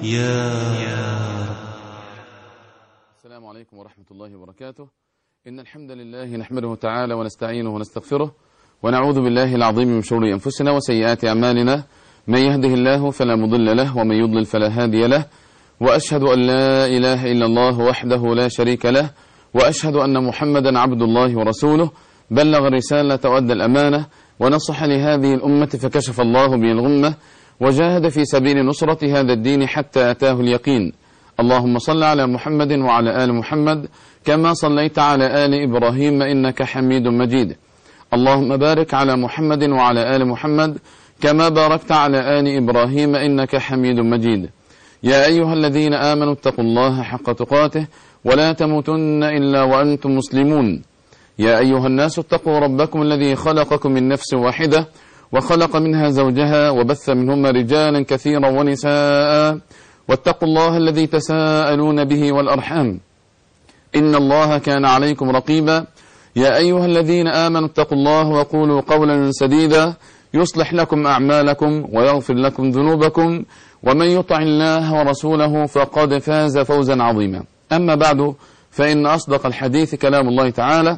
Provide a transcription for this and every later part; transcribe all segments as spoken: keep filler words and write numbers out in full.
يا رب. السلام عليكم ورحمة الله وبركاته. إن الحمد لله نحمده تعالى ونستعينه ونستغفره ونعوذ بالله العظيم من شرور أنفسنا وسيئات أعمالنا، من يهده الله فلا مضل له ومن يضلل فلا هادي له، وأشهد أن لا إله إلا الله وحده لا شريك له، وأشهد أن محمدا عبد الله ورسوله، بلغ الرسالة وأدى الأمانة ونصح لهذه الأمة فكشف الله به الغمة وجاهد في سبيل نصرة هذا الدين حتى أتاه اليقين. اللهم صل على محمد وعلى آل محمد كما صليت على آل إبراهيم إنك حميد مجيد. اللهم بارك على محمد وعلى آل محمد كما باركت على آل إبراهيم إنك حميد مجيد. يا أيها الذين آمنوا اتقوا الله حق تقاته ولا تموتن إلا وأنتم مسلمون. يا أيها الناس اتقوا ربكم الذي خلقكم من نفس واحدة وخلق منها زوجها وبث منهما رجالا كثيرا ونساء، واتقوا الله الذي تساءلون به والأرحام إن الله كان عليكم رقيبا. يا أيها الذين آمنوا اتقوا الله وقولوا قولا سديدا يصلح لكم أعمالكم ويغفر لكم ذنوبكم، ومن يطع الله ورسوله فقد فاز فوزا عظيما. أما بعد، فإن أصدق الحديث كلام الله تعالى،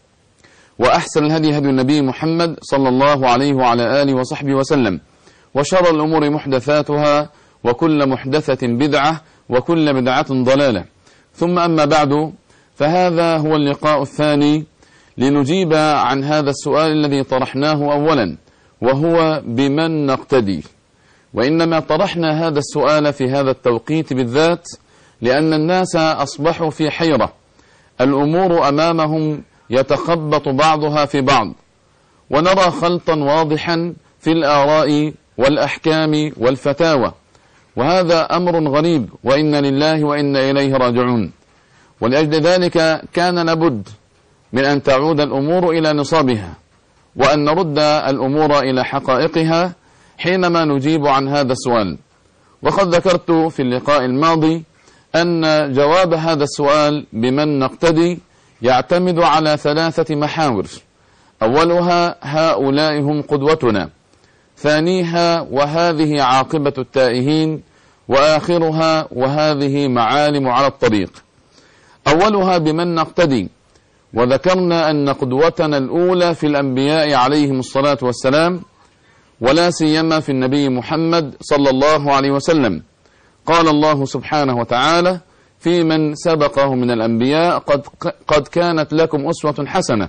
وأحسن الهدي هدي النبي محمد صلى الله عليه وعلى آله وصحبه وسلم، وشر الأمور محدثاتها وكل محدثة بدعة وكل بدعة ضلالة. ثم أما بعد، فهذا هو اللقاء الثاني لنجيب عن هذا السؤال الذي طرحناه أولا، وهو بمن نقتدي. وإنما طرحنا هذا السؤال في هذا التوقيت بالذات لأن الناس أصبحوا في حيرة، الأمور أمامهم يتخبط بعضها في بعض، ونرى خلطا واضحا في الآراء والأحكام والفتاوى، وهذا أمر غريب، وإنا لله وإنا إليه راجعون. ولأجل ذلك كان لابد من أن تعود الأمور إلى نصابها، وأن نرد الأمور إلى حقائقها حينما نجيب عن هذا السؤال. وقد ذكرت في اللقاء الماضي أن جواب هذا السؤال بمن نقتدي يعتمد على ثلاثة محاور: أولها هؤلاء هم قدوتنا، ثانيها وهذه عاقبة التائهين، وآخرها وهذه معالم على الطريق. أولها بمن نقتدي، وذكرنا أن قدوتنا الأولى في الأنبياء عليهم الصلاة والسلام، ولا سيما في النبي محمد صلى الله عليه وسلم. قال الله سبحانه وتعالى في من سبقه من الأنبياء: قد, قد كانت لكم أسوة حسنة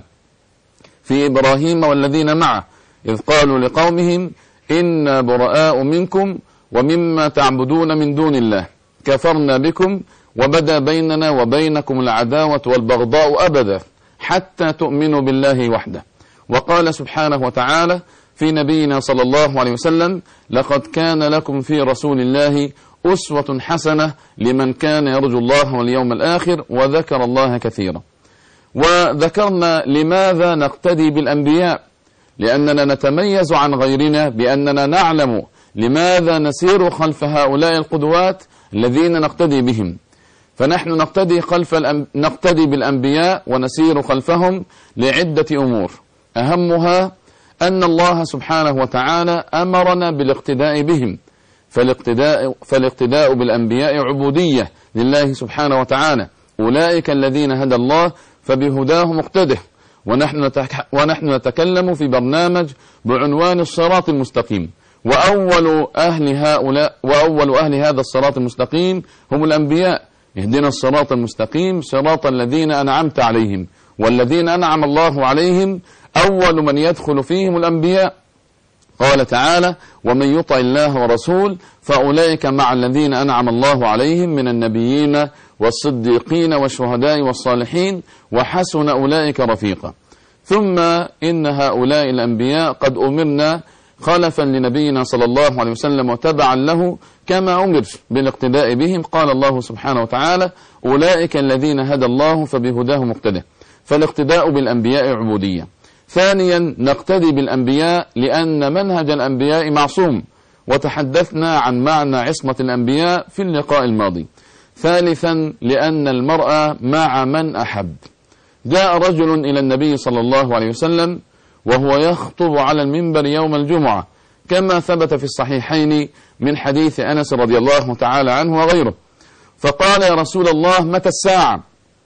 في إبراهيم والذين معه إذ قالوا لقومهم إنا براء منكم ومما تعبدون من دون الله كفرنا بكم وبدا بيننا وبينكم العداوة والبغضاء أبدا حتى تؤمنوا بالله وحده. وقال سبحانه وتعالى في نبينا صلى الله عليه وسلم: لقد كان لكم في رسول الله أسوة حسنة لمن كان يرجو الله واليوم الآخر وذكر الله كثيرا. وذكرنا لماذا نقتدي بالأنبياء، لأننا نتميز عن غيرنا بأننا نعلم لماذا نسير خلف هؤلاء القدوات الذين نقتدي بهم. فنحن نقتدي, خلف الأنب... نقتدي بالأنبياء ونسير خلفهم لعدة أمور، أهمها أن الله سبحانه وتعالى أمرنا بالاقتداء بهم، فالاقتداء, فالاقتداء بالأنبياء عبودية لله سبحانه وتعالى. أولئك الذين هدى الله فبهداه مقتده. ونحن, نتك... ونحن نتكلم في برنامج بعنوان الصراط المستقيم، وأول أهل هؤلاء وأول أهل هذا الصراط المستقيم هم الأنبياء. اهدنا الصراط المستقيم صراط الذين أنعمت عليهم، والذين أنعم الله عليهم أول من يدخل فيهم الأنبياء. قال تعالى: ومن يطع الله ورسول فأولئك مع الذين أنعم الله عليهم من النبيين والصديقين والشهداء والصالحين وحسن أولئك رفيقا. ثم إن هؤلاء الأنبياء قد أمرنا خلفا لنبينا صلى الله عليه وسلم وتبعا له كما أمر بالاقتداء بهم. قال الله سبحانه وتعالى: أولئك الذين هدى الله فبهداه مقتده. فالاقتداء بالأنبياء عبودية. ثانيا، نقتدي بالأنبياء لأن منهج الأنبياء معصوم، وتحدثنا عن معنى عصمة الأنبياء في اللقاء الماضي. ثالثا، لأن المرء مع من أحب. جاء رجل إلى النبي صلى الله عليه وسلم وهو يخطب على المنبر يوم الجمعة، كما ثبت في الصحيحين من حديث أنس رضي الله تعالى عنه وغيره. فقال: يا رسول الله متى الساعة؟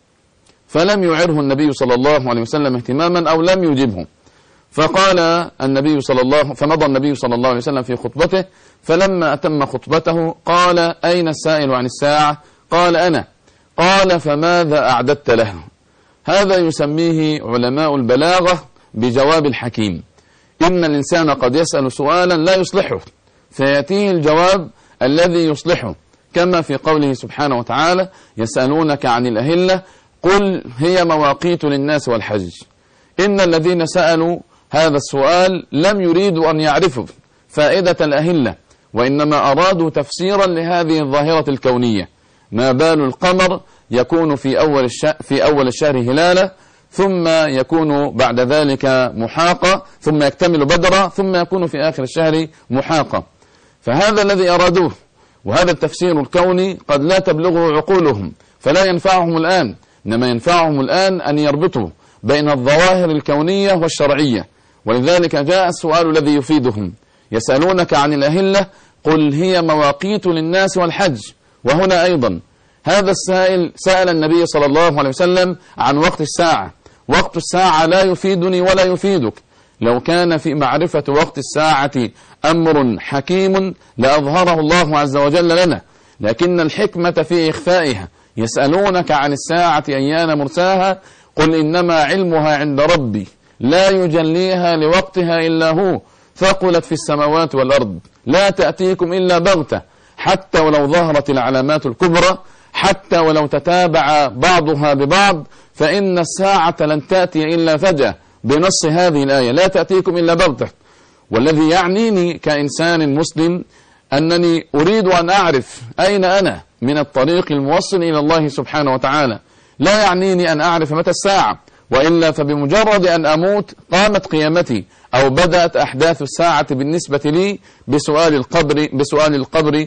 فلم يعره النبي صلى الله عليه وسلم اهتماما أو لم يجبه. فقال النبي صلى الله فمضى النبي صلى الله عليه وسلم في خطبته، فلما أتم خطبته قال: أين السائل عن الساعة؟ قال: أنا. قال: فماذا أعددت له؟ هذا يسميه علماء البلاغة بجواب الحكيم. إن الإنسان قد يسأل سؤالا لا يصلحه فيأتيه الجواب الذي يصلحه، كما في قوله سبحانه وتعالى: يسألونك عن الأهلة قل هي مواقيت للناس والحج. إن الذين سألوا هذا السؤال لم يريدوا أن يعرفوا فائدة الأهلة، وإنما أرادوا تفسيرا لهذه الظاهرة الكونية. ما بال القمر يكون في أول الشهر, في أول الشهر هلالا، ثم يكون بعد ذلك محاقا، ثم يكتمل بدرا، ثم يكون في آخر الشهر محاقا. فهذا الذي أرادوه، وهذا التفسير الكوني قد لا تبلغه عقولهم، فلا ينفعهم الآن. إنما ينفعهم الآن أن يربطوا بين الظواهر الكونية والشرعية. ولذلك جاء السؤال الذي يفيدهم: يسألونك عن الأهلة قل هي مواقيت للناس والحج. وهنا أيضا هذا السائل سأل النبي صلى الله عليه وسلم عن وقت الساعة. وقت الساعة لا يفيدني ولا يفيدك. لو كان في معرفة وقت الساعة أمر حكيم لأظهره الله عز وجل لنا، لكن الحكمة في إخفائها. يسألونك عن الساعة أيان مرساها قل إنما علمها عند ربي لا يجليها لوقتها إلا هو ثقلت في السماوات والأرض لا تأتيكم إلا بغتة حتى ولو ظهرت العلامات الكبرى، حتى ولو تتابع بعضها ببعض، فإن الساعة لن تأتي إلا فجأة بنص هذه الآية لا تأتيكم إلا بغتة. والذي يعنيني كإنسان مسلم أنني أريد أن أعرف أين أنا من الطريق الموصل إلى الله سبحانه وتعالى. لا يعنيني أن أعرف متى الساعة، وإلا فبمجرد أن أموت قامت قيامتي أو بدأت أحداث الساعة بالنسبة لي بسؤال القبر بسؤال القبر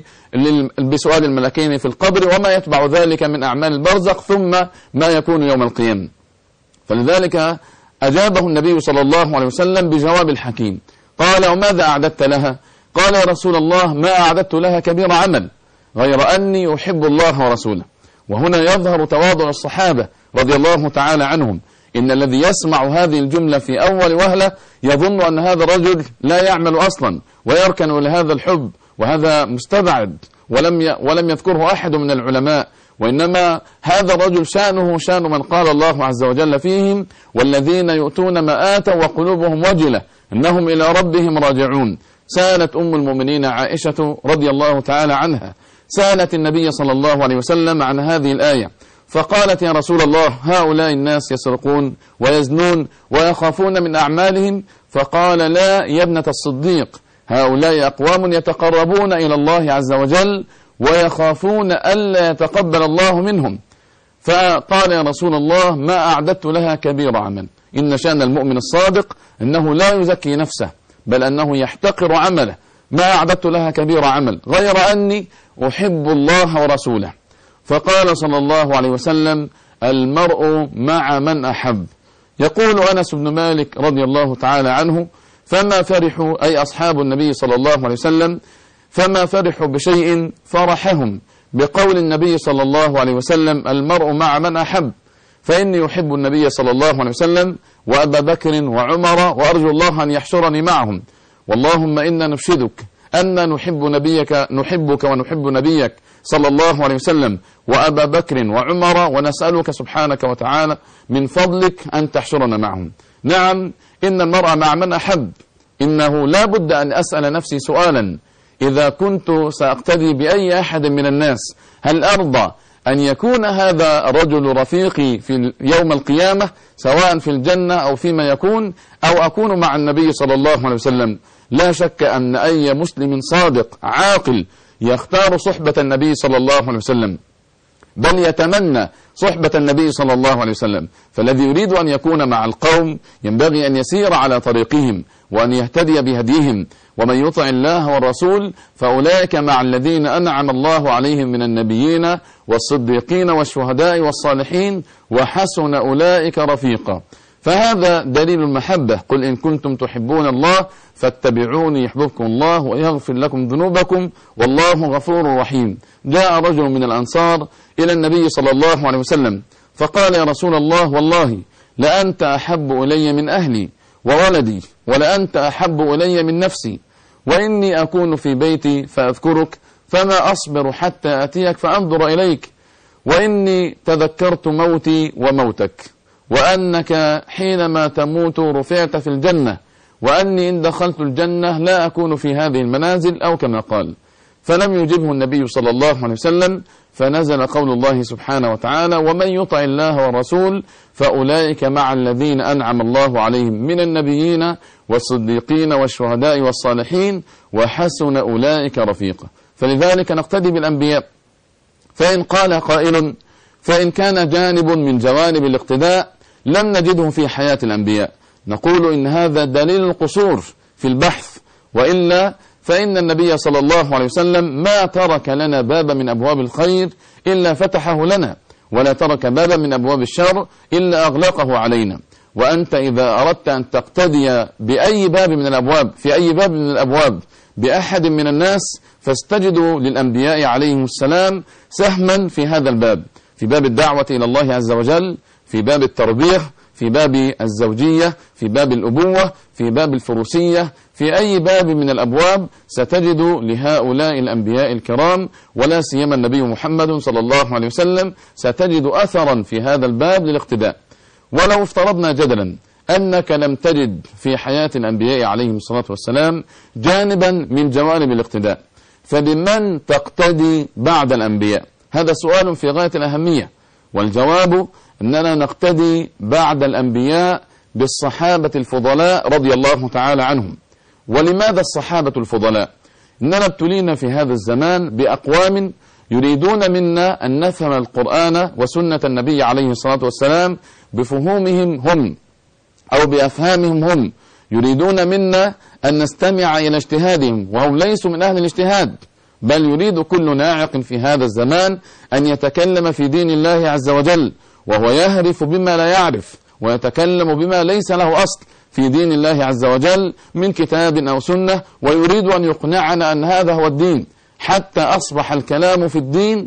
بسؤال الملكين في القبر وما يتبع ذلك من أعمال البرزخ، ثم ما يكون يوم القيامة. فلذلك أجابه النبي صلى الله عليه وسلم بجواب الحكيم. قال: وماذا أعددت لها؟ قال: يا رسول الله ما أعددت لها كبير عمل غير أني أحب الله ورسوله. وهنا يظهر تواضع الصحابة رضي الله تعالى عنهم. إن الذي يسمع هذه الجملة في أول وهلة يظن أن هذا الرجل لا يعمل أصلا ويركن لهذا الحب، وهذا مستبعد ولم ي... ولم يذكره أحد من العلماء. وإنما هذا الرجل شأنه شأن من قال الله عز وجل فيهم: والذين يؤتون ما آتوا وقلوبهم وجلة إنهم إلى ربهم راجعون. سألت أم المؤمنين عائشة رضي الله تعالى عنها، سألت النبي صلى الله عليه وسلم عن هذه الآية، فقالت: يا رسول الله هؤلاء الناس يسرقون ويزنون ويخافون من أعمالهم. فقال: لا يا ابنة الصديق، هؤلاء أقوام يتقربون إلى الله عز وجل ويخافون ألا يتقبل الله منهم. فقال: يا رسول الله ما أعددت لها كبير عمل. إن شأن المؤمن الصادق أنه لا يزكي نفسه، بل أنه يحتقر عمله. ما أعددت لها كبير عمل غير أني أحب الله ورسوله. فقال صلى الله عليه وسلم: المرء مع من أحب. يقول أنس بن مالك رضي الله تعالى عنه: فما فرحوا أي أصحاب النبي صلى الله عليه وسلم فما فرحوا بشيء فرحهم بقول النبي صلى الله عليه وسلم: المرء مع من أحب. فإني أحب النبي صلى الله عليه وسلم وأبا بكر وعمر وأرجو الله أن يحشرني معهم. واللهم إنا نشهدك أن نحب نبيك نحبك ونحب نبيك صلى الله عليه وسلم وأبا بكر وعمر، ونسألك سبحانك وتعالى من فضلك أن تحشرنا معهم. نعم، إن المرء مع من أحب. إنه لا بد أن أسأل نفسي سؤالا: إذا كنت سأقتدي بأي أحد من الناس هل أرضى أن يكون هذا الرجل رفيقي في يوم القيامة سواء في الجنة أو فيما يكون، أو أكون مع النبي صلى الله عليه وسلم؟ لا شك أن أي مسلم صادق عاقل يختار صحبة النبي صلى الله عليه وسلم، بل يتمنى صحبة النبي صلى الله عليه وسلم. فالذي يريد أن يكون مع القوم ينبغي أن يسير على طريقهم وأن يهتدي بهديهم. ومن يطع الله والرسول فأولئك مع الذين أنعم الله عليهم من النبيين والصديقين والشهداء والصالحين وحسن أولئك رفيقا. فهذا دليل المحبة. قل إن كنتم تحبون الله فاتبعوني يحببكم الله ويغفر لكم ذنوبكم والله غفور رحيم. جاء رجل من الأنصار إلى النبي صلى الله عليه وسلم فقال يا رسول الله والله لأنت أحب إلي من أهلي وولدي ولأنت أحب إلي من نفسي، وإني أكون في بيتي فأذكرك فما أصبر حتى أتيك فأنظر إليك، وإني تذكرت موتي وموتك، وأنك حينما تموت رفعت في الجنة، وأني إن دخلت الجنة لا أكون في هذه المنازل أو كما قال. فلم يجبه النبي صلى الله عليه وسلم، فنزل قول الله سبحانه وتعالى ومن يطع الله والرسول فأولئك مع الذين أنعم الله عليهم من النبيين والصديقين والشهداء والصالحين وحسن أولئك رفيقا. فلذلك نقتدي بالأنبياء. فإن قال قائل فإن كان جانب من جوانب الاقتداء لم نجده في حياة الأنبياء، نقول إن هذا دليل القصور في البحث، وإلا فإن النبي صلى الله عليه وسلم ما ترك لنا بابا من أبواب الخير إلا فتحه لنا، ولا ترك بابا من أبواب الشر إلا أغلقه علينا. وأنت إذا أردت أن تقتدي بأي باب من الأبواب في أي باب من الأبواب بأحد من الناس فاستجدوا للأنبياء عليهم السلام سهما في هذا الباب، في باب الدعوة إلى الله عز وجل، في باب التربية، في باب الزوجية، في باب الأبوة، في باب الفروسية، في أي باب من الأبواب ستجد لهؤلاء الأنبياء الكرام ولا سيما النبي محمد صلى الله عليه وسلم ستجد أثرا في هذا الباب للاقتداء. ولو افترضنا جدلا أنك لم تجد في حياة الأنبياء عليهم الصلاة والسلام جانبا من جوانب الاقتداء، فبمن تقتدي بعد الأنبياء؟ هذا سؤال في غاية الأهمية، والجواب أننا نقتدي بعد الأنبياء بالصحابة الفضلاء رضي الله تعالى عنهم. ولماذا الصحابة الفضلاء؟ إننا ابتلينا في هذا الزمان بأقوام يريدون منا أن نفهم القرآن وسنة النبي عليه الصلاة والسلام بفهومهم هم أو بأفهامهم هم، يريدون منا أن نستمع إلى اجتهادهم وهم ليسوا من أهل الاجتهاد، بل يريد كل ناعق في هذا الزمان أن يتكلم في دين الله عز وجل وهو يهرف بما لا يعرف ويتكلم بما ليس له أصل في دين الله عز وجل من كتاب أو سنة، ويريد أن يقنعنا أن هذا هو الدين، حتى أصبح الكلام في الدين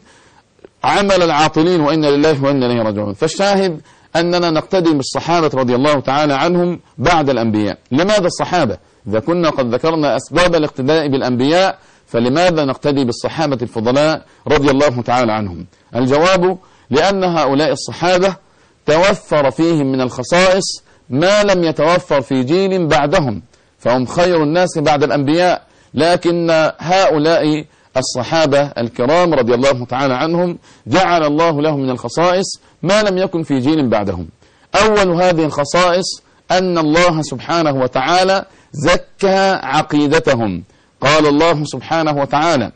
عمل العاطلين وإنا لله وإنا إليه راجعون. فالشاهد أننا نقتدي بالصحابة رضي الله تعالى عنهم بعد الأنبياء. لماذا الصحابة؟ إذا كنا قد ذكرنا أسباب الاقتداء بالأنبياء فلماذا نقتدي بالصحابة الفضلاء رضي الله تعالى عنهم؟ الجواب لأن هؤلاء الصحابة توفر فيهم من الخصائص ما لم يتوفر في جيل بعدهم، فهم خير الناس بعد الأنبياء، لكن هؤلاء الصحابة الكرام رضي الله تعالى عنهم جعل الله لهم من الخصائص ما لم يكن في جيل بعدهم. أول هذه الخصائص أن الله سبحانه وتعالى زكى عقيدتهم. قال الله سبحانه وتعالى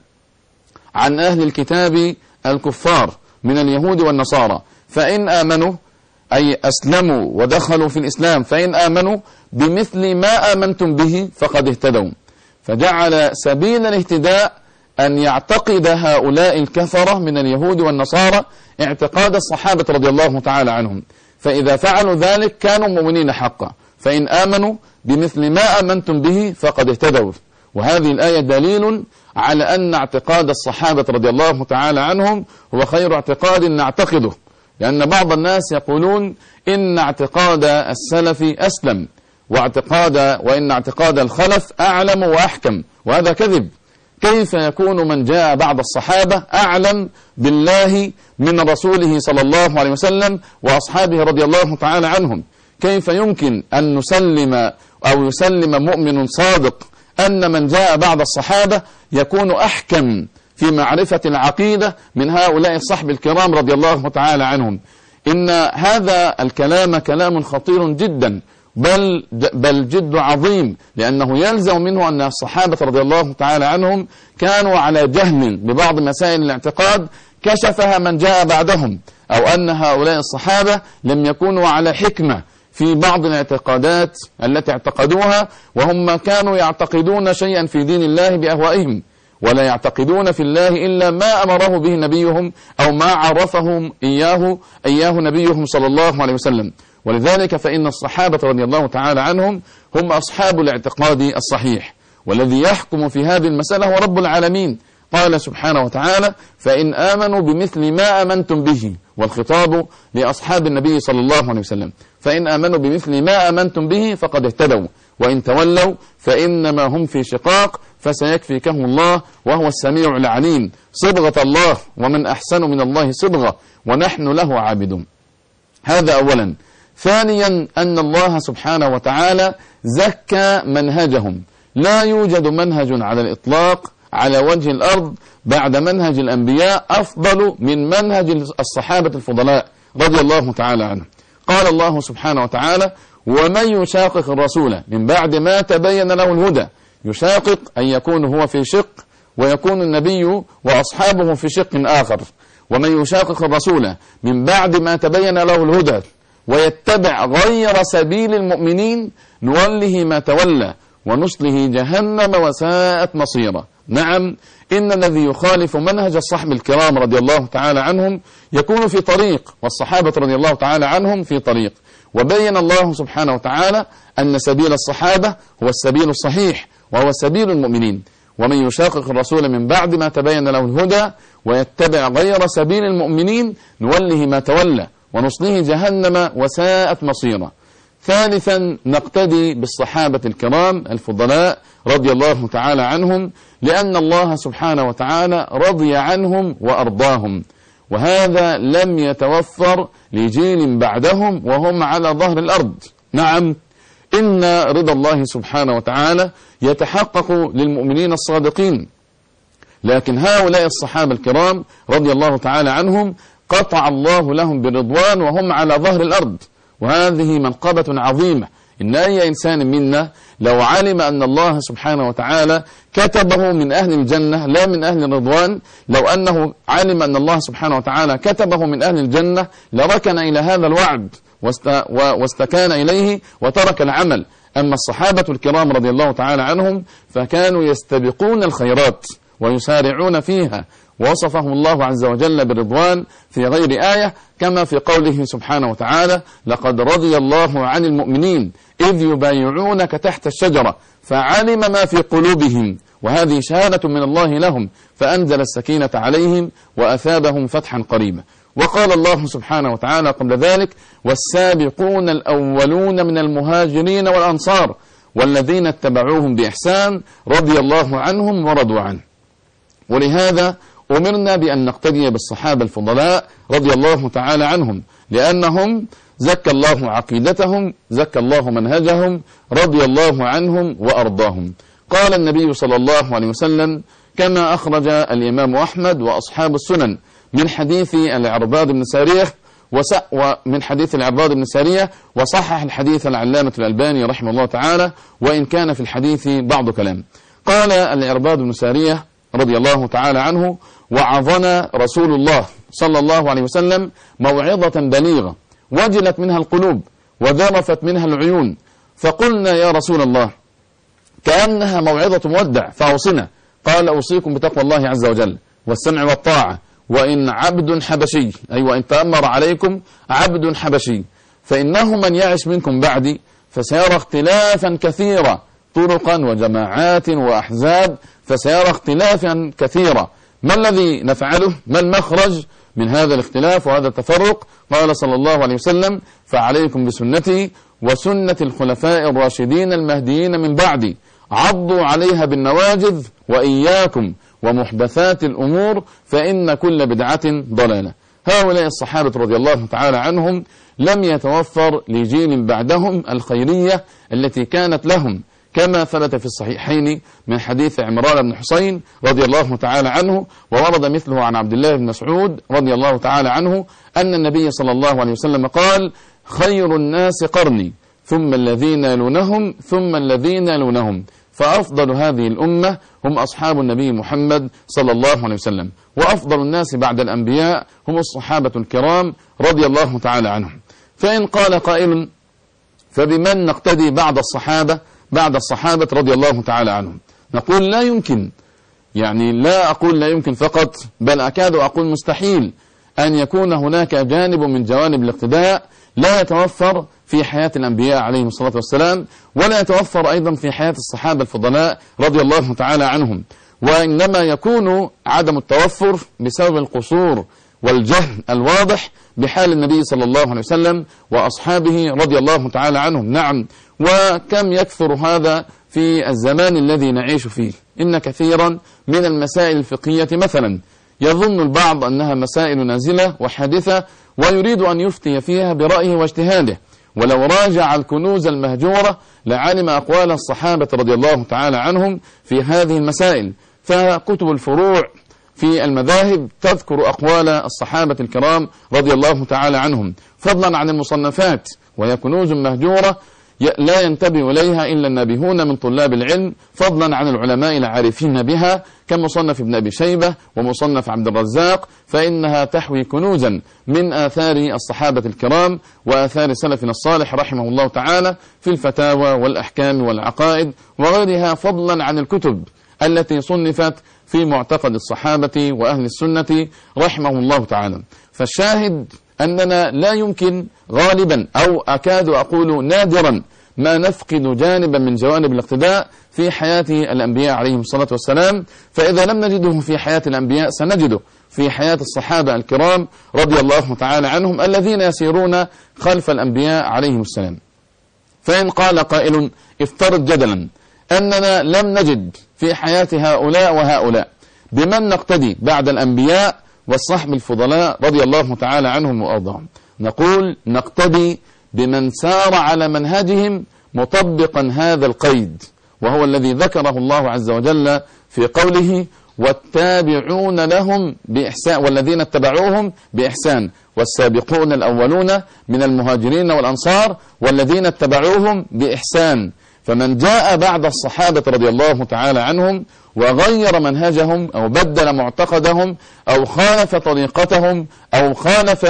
عن أهل الكتاب الكفار من اليهود والنصارى فإن آمنوا أي أسلموا ودخلوا في الإسلام، فإن آمنوا بمثل ما آمنتم به فقد اهتدوا. فجعل سبيل الاهتداء أن يعتقد هؤلاء الكفرة من اليهود والنصارى اعتقاد الصحابة رضي الله تعالى عنهم، فإذا فعلوا ذلك كانوا مؤمنين حقا، فإن آمنوا بمثل ما آمنتم به فقد اهتدوا. وهذه الآية دليل على أن اعتقاد الصحابة رضي الله تعالى عنهم هو خير اعتقاد نعتقده، لأن بعض الناس يقولون إن اعتقاد السلف أسلم واعتقاد وإن اعتقاد الخلف أعلم وأحكم، وهذا كذب. كيف يكون من جاء بعد الصحابة أعلم بالله من رسوله صلى الله عليه وسلم وأصحابه رضي الله تعالى عنهم؟ كيف يمكن أن نسلم أو يسلم مؤمن صادق أن من جاء بعد الصحابة يكون أحكم في معرفة العقيدة من هؤلاء الصحب الكرام رضي الله تعالى عنهم؟ إن هذا الكلام كلام خطير جدا، بل بل جد عظيم، لأنه يلزم منه أن الصحابة رضي الله تعالى عنهم كانوا على جهل ببعض مسائل الاعتقاد كشفها من جاء بعدهم، أو أن هؤلاء الصحابة لم يكونوا على حكمة في بعض الاعتقادات التي اعتقدوها، وهم كانوا يعتقدون شيئا في دين الله بأهوائهم، ولا يعتقدون في الله إلا ما أمره به نبيهم أو ما عرفهم إياه إياه نبيهم صلى الله عليه وسلم. ولذلك فإن الصحابة رضي الله تعالى عنهم هم أصحاب الاعتقاد الصحيح، والذي يحكم في هذه المسألة هو رب العالمين. قال سبحانه وتعالى: فإن آمنوا بمثل ما آمنتم به، والخطاب لأصحاب النبي صلى الله عليه وسلم، فإن آمنوا بمثل ما آمنتم به فقد اهتدوا، وإن تولوا فإنما هم في شقاق فسيكفيكهم الله وهو السميع العليم. صبغة الله، ومن أحسن من الله صبغة، ونحن له عابدون. هذا أولا. ثانيا أن الله سبحانه وتعالى زكى منهجهم. لا يوجد منهج على الإطلاق على وجه الأرض بعد منهج الأنبياء أفضل من منهج الصحابة الفضلاء رضي الله تعالى عنهم. قال الله سبحانه وتعالى: ومن يشاقق الرسول من بعد ما تبين له الهدى. يشاقق أن يكون هو في شق، ويكون النبي وأصحابه في شق آخر. ومن يشاقق الرسول من بعد ما تبين له الهدى ويتبع غير سبيل المؤمنين نوله ما تولى ونصله جهنم وساءت مصيرا. نعم، إن الذي يخالف منهج الصحب الكرام رضي الله تعالى عنهم يكون في طريق، والصحابة رضي الله تعالى عنهم في طريق. وبين الله سبحانه وتعالى أن سبيل الصحابة هو السبيل الصحيح وهو سبيل المؤمنين. ومن يشاقق الرسول من بعد ما تبين له الهدى ويتبع غير سبيل المؤمنين نوله ما تولى ونصله جهنم وساءت مصيرا. ثالثا، نقتدي بالصحابة الكرام الفضلاء رضي الله تعالى عنهم، لأن الله سبحانه وتعالى رضي عنهم وأرضاهم، وهذا لم يتوفر لجيل بعدهم وهم على ظهر الأرض. نعم، إن رضا الله سبحانه وتعالى يتحقق للمؤمنين الصادقين، لكن هؤلاء الصحابة الكرام رضي الله تعالى عنهم قطع الله لهم بالرضوان وهم على ظهر الأرض، وهذه منقبة عظيمة. إن أي إنسان منا لو علم أن الله سبحانه وتعالى كتبه من أهل الجنة لا من أهل الرضوان، لو أنه علم أن الله سبحانه وتعالى كتبه من أهل الجنة لركن إلى هذا الوعد واستكان إليه وترك العمل. أما الصحابة الكرام رضي الله تعالى عنهم فكانوا يستبقون الخيرات ويسارعون فيها، ووصفهم الله عز وجل بالرضوان في غير آية، كما في قوله سبحانه وتعالى: لقد رضي الله عن المؤمنين إذ يبايعونك تحت الشجرة فعلم ما في قلوبهم، وهذه شهادة من الله لهم فأنزل السكينة عليهم وأثابهم فتحا قريبا. وقال الله سبحانه وتعالى قبل ذلك: والسابقون الأولون من المهاجرين والأنصار والذين اتبعوهم بإحسان رضي الله عنهم ورضوا عنه. ولهذا أمرنا بأن نقتدي بالصحابة الفضلاء رضي الله تعالى عنهم، لأنهم زكى الله عقيدتهم، زكى الله منهجهم، رضي الله عنهم وأرضاهم. قال النبي صلى الله عليه وسلم كما أخرج الإمام أحمد وأصحاب السنن من حديث العرباض بن سارية ومن حديث العرباض بن سارية وصحح الحديث العلامة الألباني رحمه الله تعالى، وإن كان في الحديث بعض كلام. قال العرباض بن سارية رضي الله تعالى عنه: وعظنا رسول الله صلى الله عليه وسلم موعظة بليغة وجلت منها القلوب وذرفت منها العيون، فقلنا يا رسول الله كأنها موعظة مودع فأوصنا. قال: أوصيكم بتقوى الله عز وجل والسمع والطاعة، وإن عبد حبشي، أي وإن تأمر عليكم عبد حبشي، فإنه من يعش منكم بعدي فسيرى اختلافا كثيرا، طرقا وجماعات وأحزاب، فسيرى اختلافا كثيرا. ما الذي نفعله؟ ما المخرج من هذا الاختلاف وهذا التفرق؟ قال صلى الله عليه وسلم: فعليكم بسنتي وسنة الخلفاء الراشدين المهديين من بعدي، عضوا عليها بالنواجذ، وإياكم ومحدثات الأمور فإن كل بدعة ضلالة. هؤلاء الصحابة رضي الله تعالى عنهم لم يتوفر لجيل بعدهم الخيرية التي كانت لهم، كما ثبت في الصحيحين من حديث عمران بن حسين رضي الله تعالى عنه، وورد مثله عن عبد الله بن مسعود رضي الله تعالى عنه أن النبي صلى الله عليه وسلم قال: خير الناس قرني ثم الذين يلونهم ثم الذين يلونهم، فأفضل هذه الأمة هم أصحاب النبي محمد صلى الله عليه وسلم، وأفضل الناس بعد الأنبياء هم الصحابة الكرام رضي الله تعالى عنهم. فإن قال قائل: فبمن نقتدي بعد الصحابة بعد الصحابة رضي الله تعالى عنهم؟ نقول لا يمكن، يعني لا أقول لا يمكن فقط، بل أكاد أقول مستحيل أن يكون هناك جانب من جوانب الاقتداء لا يتوفر في حياة الأنبياء عليهم الصلاة والسلام، ولا يتوفر أيضا في حياة الصحابة الفضلاء رضي الله تعالى عنهم، وإنما يكون عدم التوفر بسبب القصور والجهل الواضح بحال النبي صلى الله عليه وسلم وأصحابه رضي الله تعالى عنهم. نعم، وكم يكثر هذا في الزمان الذي نعيش فيه. إن كثيرا من المسائل الفقهية مثلا يظن البعض أنها مسائل نازلة وحادثة ويريد أن يفتي فيها برأيه واجتهاده، ولو راجع الكنوز المهجورة لعلم أقوال الصحابة رضي الله تعالى عنهم في هذه المسائل. فكتب الفروع في المذاهب تذكر أقوال الصحابة الكرام رضي الله تعالى عنهم، فضلا عن المصنفات، وهي كنوز مهجورة لا ينتبه إليها إلا النابهون من طلاب العلم، فضلا عن العلماء العارفين بها كمصنف ابن أبي شيبة ومصنف عبد الرزاق، فإنها تحوي كنوزا من آثار الصحابة الكرام وآثار سلفنا الصالح رحمه الله تعالى في الفتاوى والأحكام والعقائد وغيرها، فضلا عن الكتب التي صنفت في معتقد الصحابة وأهل السنة رحمه الله تعالى. فالشاهد أننا لا يمكن غالبا أو أكاد أقول نادرا ما نفقد جانبا من جوانب الاقتداء في حياة الأنبياء عليهم الصلاة والسلام، فإذا لم نجده في حياة الأنبياء سنجده في حياة الصحابة الكرام رضي الله تعالى عنهم الذين يسيرون خلف الأنبياء عليهم السلام. فإن قال قائل افترض جدلا أننا لم نجد في حياة هؤلاء وهؤلاء بمن نقتدي بعد الأنبياء والصحب الفضلاء رضي الله تعالى عنهم وأرضاهم، نقول نقتدي بمن سار على منهجهم مطبقا هذا القيد، وهو الذي ذكره الله عز وجل في قوله والتابعون لهم بإحسان والذين اتبعوهم بإحسان والسابقون الأولون من المهاجرين والأنصار والذين اتبعوهم بإحسان. فمن جاء بعد الصحابة رضي الله تعالى عنهم وغير منهجهم أو بدل معتقدهم أو خالف طريقتهم أو خالف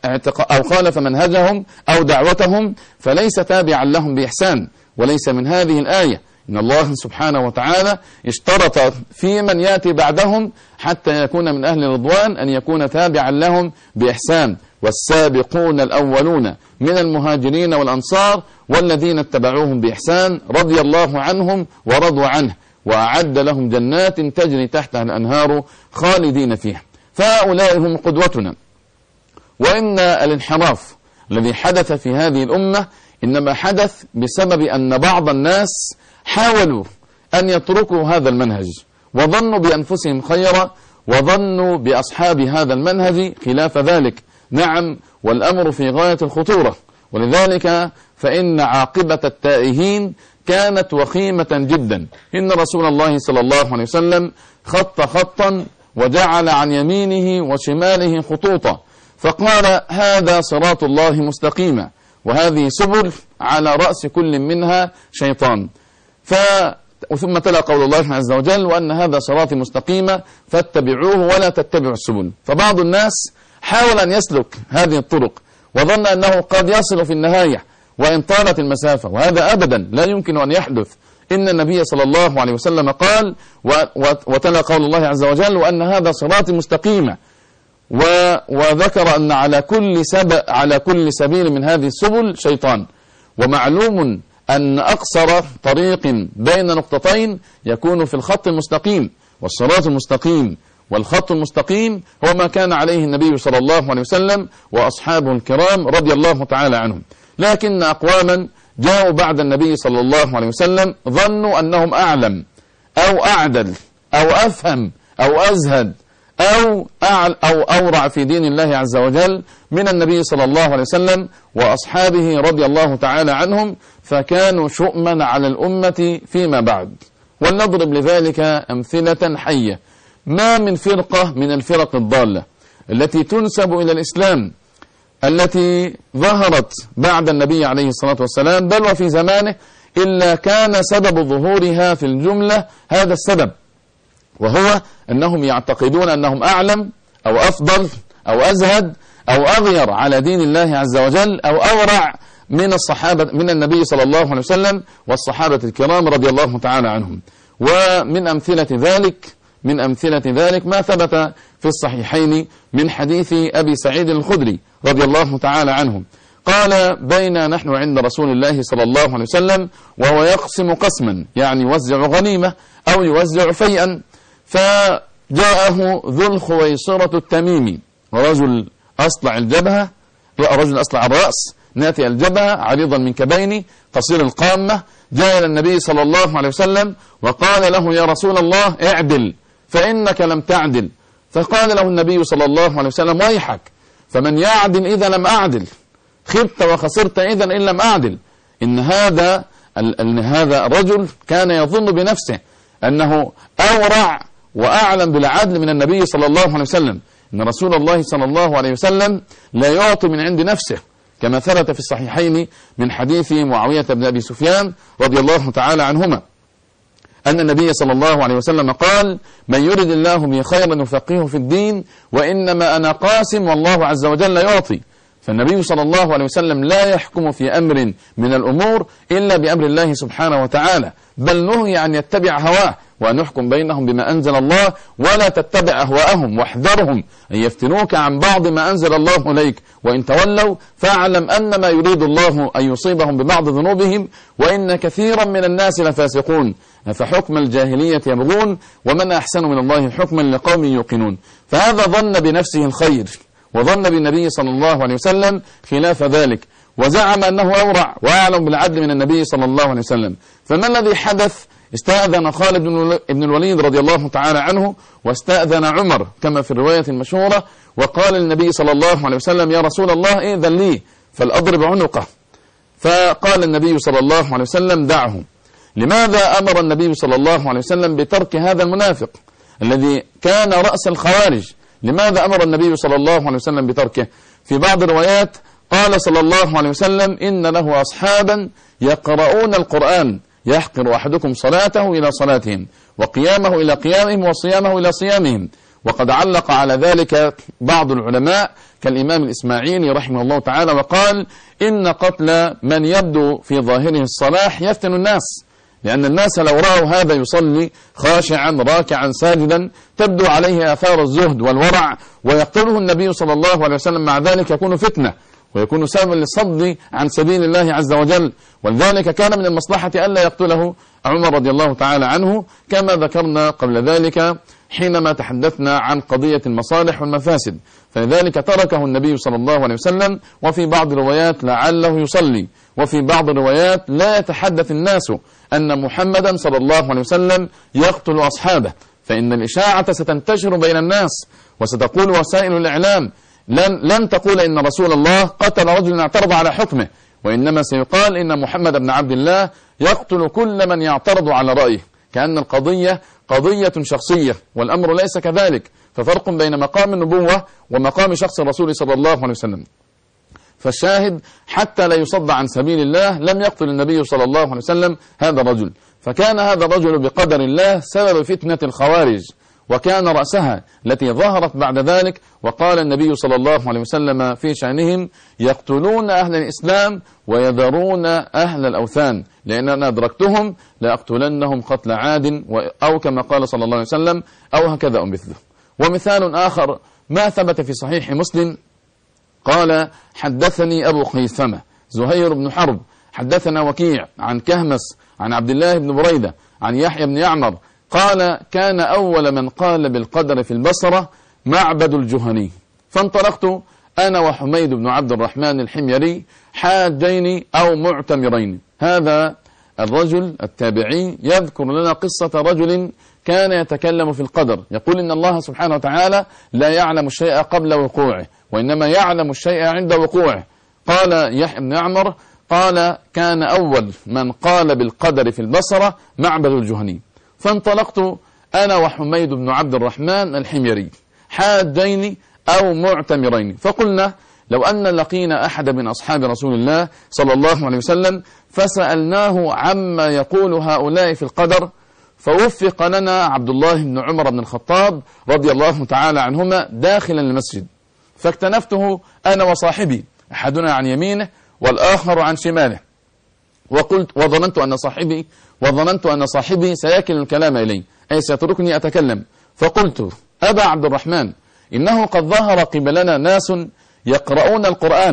أو خالف منهجهم أو دعوتهم فليس تابعا لهم بإحسان، وليس من هذه الآية. إن الله سبحانه وتعالى اشترط في من يأتي بعدهم حتى يكون من أهل الرضوان أن يكون تابعا لهم بإحسان والسابقون الأولون من المهاجرين والأنصار والذين اتبعوهم بإحسان رضي الله عنهم ورضوا عنه وأعد لهم جنات تجري تحتها الأنهار خالدين فيها. فهؤلاء هم قدوتنا. وإن الانحراف الذي حدث في هذه الأمة إنما حدث بسبب أن بعض الناس حاولوا أن يتركوا هذا المنهج وظنوا بأنفسهم خيرا وظنوا بأصحاب هذا المنهج خلاف ذلك. نعم، والأمر في غاية الخطورة، ولذلك فإن عاقبة التائهين كانت وخيمة جدا. إن رسول الله صلى الله عليه وسلم خط خطا وجعل عن يمينه وشماله خطوطا فقال هذا صراط الله مستقيما وهذه سبل على رأس كل منها شيطان. ف ثم تلا قول الله عز وجل وأن هذا صراطي مستقيما فاتبعوه ولا تتبعوا السبل. فبعض الناس حاول أن يسلك هذه الطرق وظن أنه قد يصل في النهاية وإن طالت المسافة، وهذا أبدا لا يمكن أن يحدث. إن النبي صلى الله عليه وسلم قال وتلا قول الله عز وجل وأن هذا صراطي مستقيما، وذكر أن على كل سب على كل سبيل من هذه السبل شيطان. ومعلوم أن أقصر طريق بين نقطتين يكون في الخط المستقيم، والصراط المستقيم والخط المستقيم هو ما كان عليه النبي صلى الله عليه وسلم وأصحابه الكرام رضي الله تعالى عنهم. لكن أقواما جاءوا بعد النبي صلى الله عليه وسلم ظنوا أنهم أعلم أو أعدل أو أفهم أو أزهد أو أعل أو أورع في دين الله عز وجل من النبي صلى الله عليه وسلم وأصحابه رضي الله تعالى عنهم، فكانوا شؤما على الأمة فيما بعد. ولنضرب لذلك أمثلة حية. ما من فرقة من الفرق الضالة التي تنسب إلى الإسلام التي ظهرت بعد النبي عليه الصلاة والسلام بل وفي زمانه إلا كان سبب ظهورها في الجملة هذا السبب، وهو أنهم يعتقدون أنهم أعلم أو أفضل أو أزهد أو أغير على دين الله عز وجل أو أورع من الصحابة من النبي صلى الله عليه وسلم والصحابة الكرام رضي الله تعالى عنهم. ومن أمثلة ذلك من أمثلة ذلك ما ثبت في الصحيحين من حديث أبي سعيد الخدري رضي الله تعالى عنه قال بين نحن عند رسول الله صلى الله عليه وسلم وهو يقسم قسما، يعني يوزع غنيمة أو يوزع فيئا، فجاءه ذو الخويصرة التميمي، رجل أصلع الجبهة، رجل أصلع الرأس، ناتي الجبهة، عريض المنكبين، قصير القامة، جاء إلى النبي صلى الله عليه وسلم وقال له: يا رسول الله اعدل فإنك لم تعدل. فقال له النبي صلى الله عليه وسلم: ويحك، فمن يعدل إذا لم أعدل؟ خبت وخسرت إذا إن لم أعدل. إن هذا إن هذا الرجل كان يظن بنفسه أنه أورع وأعلم بالعدل من النبي صلى الله عليه وسلم. إن رسول الله صلى الله عليه وسلم لا يعطي من عند نفسه، كما ثبت في الصحيحين من حديث معاوية بن أبي سفيان رضي الله تعالى عنهما أن النبي صلى الله عليه وسلم قال: من يرد الله به خيرا يفقهه في الدين، وإنما أنا قاسم والله عز وجل يعطي. فالنبي صلى الله عليه وسلم لا يحكم في أمر من الأمور إلا بأمر الله سبحانه وتعالى، بل نهي أن يتبع هواه وأن يحكم بينهم بما أنزل الله، ولا تتبع أهواءهم واحذرهم أن يفتنوك عن بعض ما أنزل الله إليك، وإن تولوا فاعلم أن ما يريد الله أن يصيبهم ببعض ذنوبهم وإن كثيرا من الناس لفاسقون، فحكم الجاهلية يبغون ومن أحسن من الله حكما لقوم يوقنون. فهذا ظن بنفسه الخير وظن بالنبي صلى الله عليه وسلم خلاف ذلك، وزعم أنه أورع وأعلم بالعدل من النبي صلى الله عليه وسلم. فما الذي حدث؟ استأذن خالد بن الوليد رضي الله تعالى عنه واستأذن عمر كما في الرواية المشهورة، وقال للنبي صلى الله عليه وسلم: يا رسول الله إذن لي فلأضرب عنقه. فقال النبي صلى الله عليه وسلم: دعه. لماذا أمر النبي صلى الله عليه وسلم بترك هذا المنافق الذي كان رأس الخوارج؟ لماذا أمر النبي صلى الله عليه وسلم بتركه؟ في بعض الروايات قال صلى الله عليه وسلم: إن له أصحابا يقرؤون القرآن يحقر أحدكم صلاته إلى صلاتهم وقيامه إلى قيامهم وصيامه إلى صيامهم. وقد علق على ذلك بعض العلماء كالإمام الإسماعيلي رحمه الله تعالى وقال: إن قتل من يبدو في ظاهره الصلاح يفتن الناس، لأن الناس لو رأوا هذا يصلي خاشعا راكعا ساجدا تبدو عليه آثار الزهد والورع، ويقتله النبي صلى الله عليه وسلم مع ذلك يكون فتنة ويكون سببا للصد عن سبيل الله عز وجل. ولذلك كان من المصلحة ألا يقتله عمر رضي الله تعالى عنه، كما ذكرنا قبل ذلك حينما تحدثنا عن قضية المصالح والمفاسد. فلذلك تركه النبي صلى الله عليه وسلم. وفي بعض الروايات لعله يصلي، وفي بعض الروايات لا يتحدث الناس أن محمدا صلى الله عليه وسلم يقتل أصحابه، فإن الإشاعة ستنتشر بين الناس وستقول وسائل الإعلام لن, لن تقول إن رسول الله قتل رجلا اعترض على حكمه، وإنما سيقال إن محمد بن عبد الله يقتل كل من يعترض على رأيه، كأن القضية قضية شخصية، والأمر ليس كذلك. ففرق بين مقام النبوة ومقام شخص الرسول صلى الله عليه وسلم. فالشاهد حتى لا يصد عن سبيل الله لم يقتل النبي صلى الله عليه وسلم هذا الرجل، فكان هذا الرجل بقدر الله سبب فتنة الخوارج، وكان رأسها التي ظهرت بعد ذلك. وقال النبي صلى الله عليه وسلم في شأنهم: يقتلون أهل الإسلام ويذرون أهل الأوثان، لأن أنا أدركتهم لأقتلنهم قتل عاد، أو كما قال صلى الله عليه وسلم أو هكذا مثله. ومثال آخر ما ثبت في صحيح مسلم قال: حدثني أبو خيثمة زهير بن حرب حدثنا وكيع عن كهمس عن عبد الله بن بريدة عن يحيى بن يعمر قال: كان أول من قال بالقدر في البصرة معبد الجهني، فانطلقت أنا وحميد بن عبد الرحمن الحميري حاجين أو معتمرين. هذا الرجل التابعي يذكر لنا قصة رجل كان يتكلم في القدر، يقول إن الله سبحانه وتعالى لا يعلم الشيء قبل وقوعه، وإنما يعلم الشيء عند وقوعه. قال يحيى بن يعمر قال: كان أول من قال بالقدر في البصرة معبد الجهني، فانطلقت أنا وحميد بن عبد الرحمن الحميري حاجين أو معتمرين، فقلنا لو أن لقينا أحد من أصحاب رسول الله صلى الله عليه وسلم فسألناه عما يقول هؤلاء في القدر، فوفق لنا عبد الله بن عمر بن الخطاب رضي الله تعالى عنهما داخل المسجد، فاكتنفته أنا وصاحبي، أحدنا عن يمينه والآخر عن شماله، وقلت وظننت أن صاحبي وظننت أن صاحبي سيكل الكلام إلي، أي سيتركني أتكلم. فقلت: أبا عبد الرحمن، إنه قد ظهر قبلنا ناس يقرؤون القرآن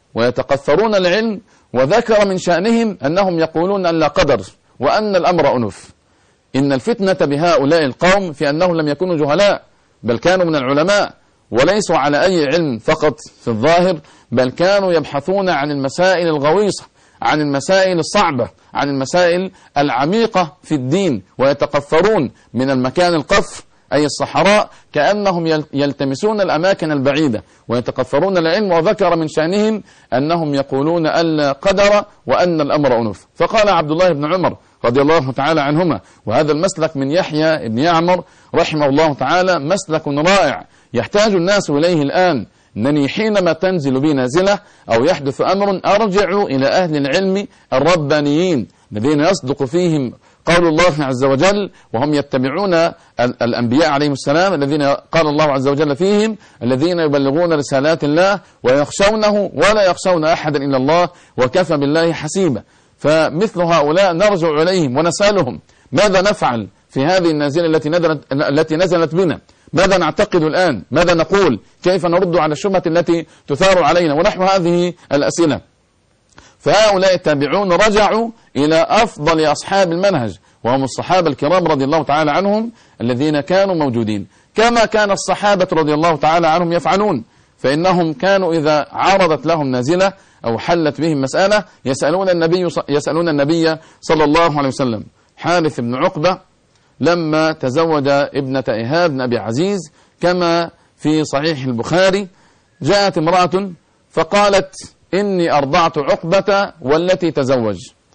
ويتقثرون العلم، وذكر من شأنهم أنهم يقولون أن لا قدر وأن الأمر أنف. إن الفتنة بهؤلاء القوم في أنهم لم يكونوا جهلاء، بل كانوا من العلماء، وليسوا على أي علم فقط في الظاهر، بل كانوا يبحثون عن المسائل الغويصة، عن المسائل الصعبة، عن المسائل العميقة في الدين، ويتقفرون من المكان القفر أي الصحراء كأنهم يلتمسون الأماكن البعيدة ويتقفرون العلم. وذكر من شأنهم أنهم يقولون ألا قدر وأن الأمر أنف. فقال عبد الله بن عمر رضي الله تعالى عنهما، وهذا المسلك من يحيى بن يعمر رحمه الله تعالى مسلك رائع يحتاج الناس إليه الآن، أنني حينما تنزل بي نازلة أو يحدث أمر أرجع إلى أهل العلم الربانيين الذين يصدق فيهم قول الله عز وجل، وهم يتبعون الأنبياء عليهم السلام الذين قال الله عز وجل فيهم الذين يبلغون رسالات الله ويخشونه ولا يخشون أحدا إلا الله وكفى بالله حسيبا. فمثل هؤلاء نرجع إليهم ونسألهم ماذا نفعل في هذه النازلة التي نزلت, التي نزلت بنا، ماذا نعتقد الآن، ماذا نقول، كيف نرد على الشبهة التي تثار علينا ونحو هذه الأسئلة. فهؤلاء التابعون رجعوا إلى أفضل أصحاب المنهج وهم الصحابة الكرام رضي الله تعالى عنهم الذين كانوا موجودين، كما كان الصحابة رضي الله تعالى عنهم يفعلون. فإنهم كانوا إذا عرضت لهم نازلة أو حلت بهم مسألة يسألون النبي يسألون النبي صلى الله عليه وسلم. حارث بن عقبة لما تزوج ابنة إيهاب بن أبي عزيز كما في صحيح البخاري، جاءت امرأة فقالت إني أرضعت عقبة والتي تزوج.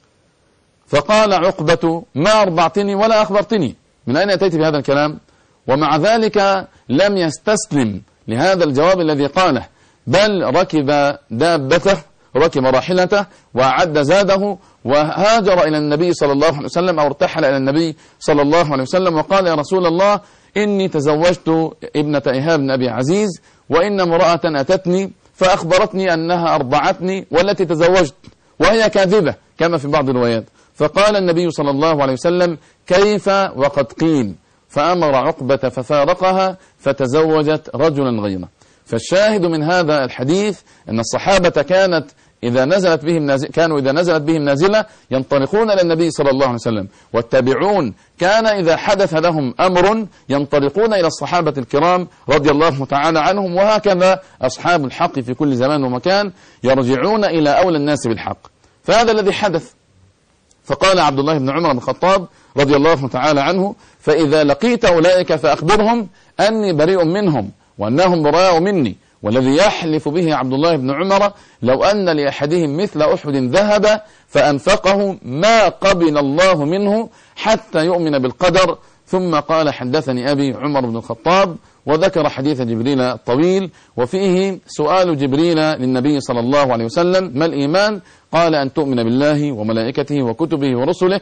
فقال عقبة ما أرضعتني ولا أخبرتني، من أين أتيت بهذا الكلام؟ ومع ذلك لم يستسلم لهذا الجواب الذي قاله، بل ركب دابته، ركب راحلته وأعد زاده وهاجر إلى النبي صلى الله عليه وسلم أو ارتحل إلى النبي صلى الله عليه وسلم وقال يا رسول الله إني تزوجت ابنة إيهاب بن أبي عزيز وإن امرأة أتتني فأخبرتني أنها أرضعتني والتي تزوجت وهي كاذبة كما في بعض الروايات. فقال النبي صلى الله عليه وسلم كيف وقد قيل، فأمر عقبة ففارقها فتزوجت رجلا غيره. فالشاهد من هذا الحديث أن الصحابة كانت إذا نزلت بهم نازل كانوا إذا نزلت بهم نازلة ينطلقون إلى النبي صلى الله عليه وسلم، والتابعون كان إذا حدث لهم أمر ينطلقون إلى الصحابة الكرام رضي الله تعالى عنهم، وهكذا أصحاب الحق في كل زمان ومكان يرجعون إلى أولى الناس بالحق. فهذا الذي حدث. فقال عبد الله بن عمر بن الخطاب رضي الله تعالى عنه فإذا لقيت أولئك فأخبرهم أني بريء منهم وأنهم براء مني. والذي يحلف به عبد الله بن عمر لو أن لأحدهم مثل أحد ذهب فأنفقه ما قبل الله منه حتى يؤمن بالقدر. ثم قال حدثني أبي عمر بن الخطاب، وذكر حديث جبريل الطويل وفيه سؤال جبريل للنبي صلى الله عليه وسلم ما الإيمان؟ قال أن تؤمن بالله وملائكته وكتبه ورسله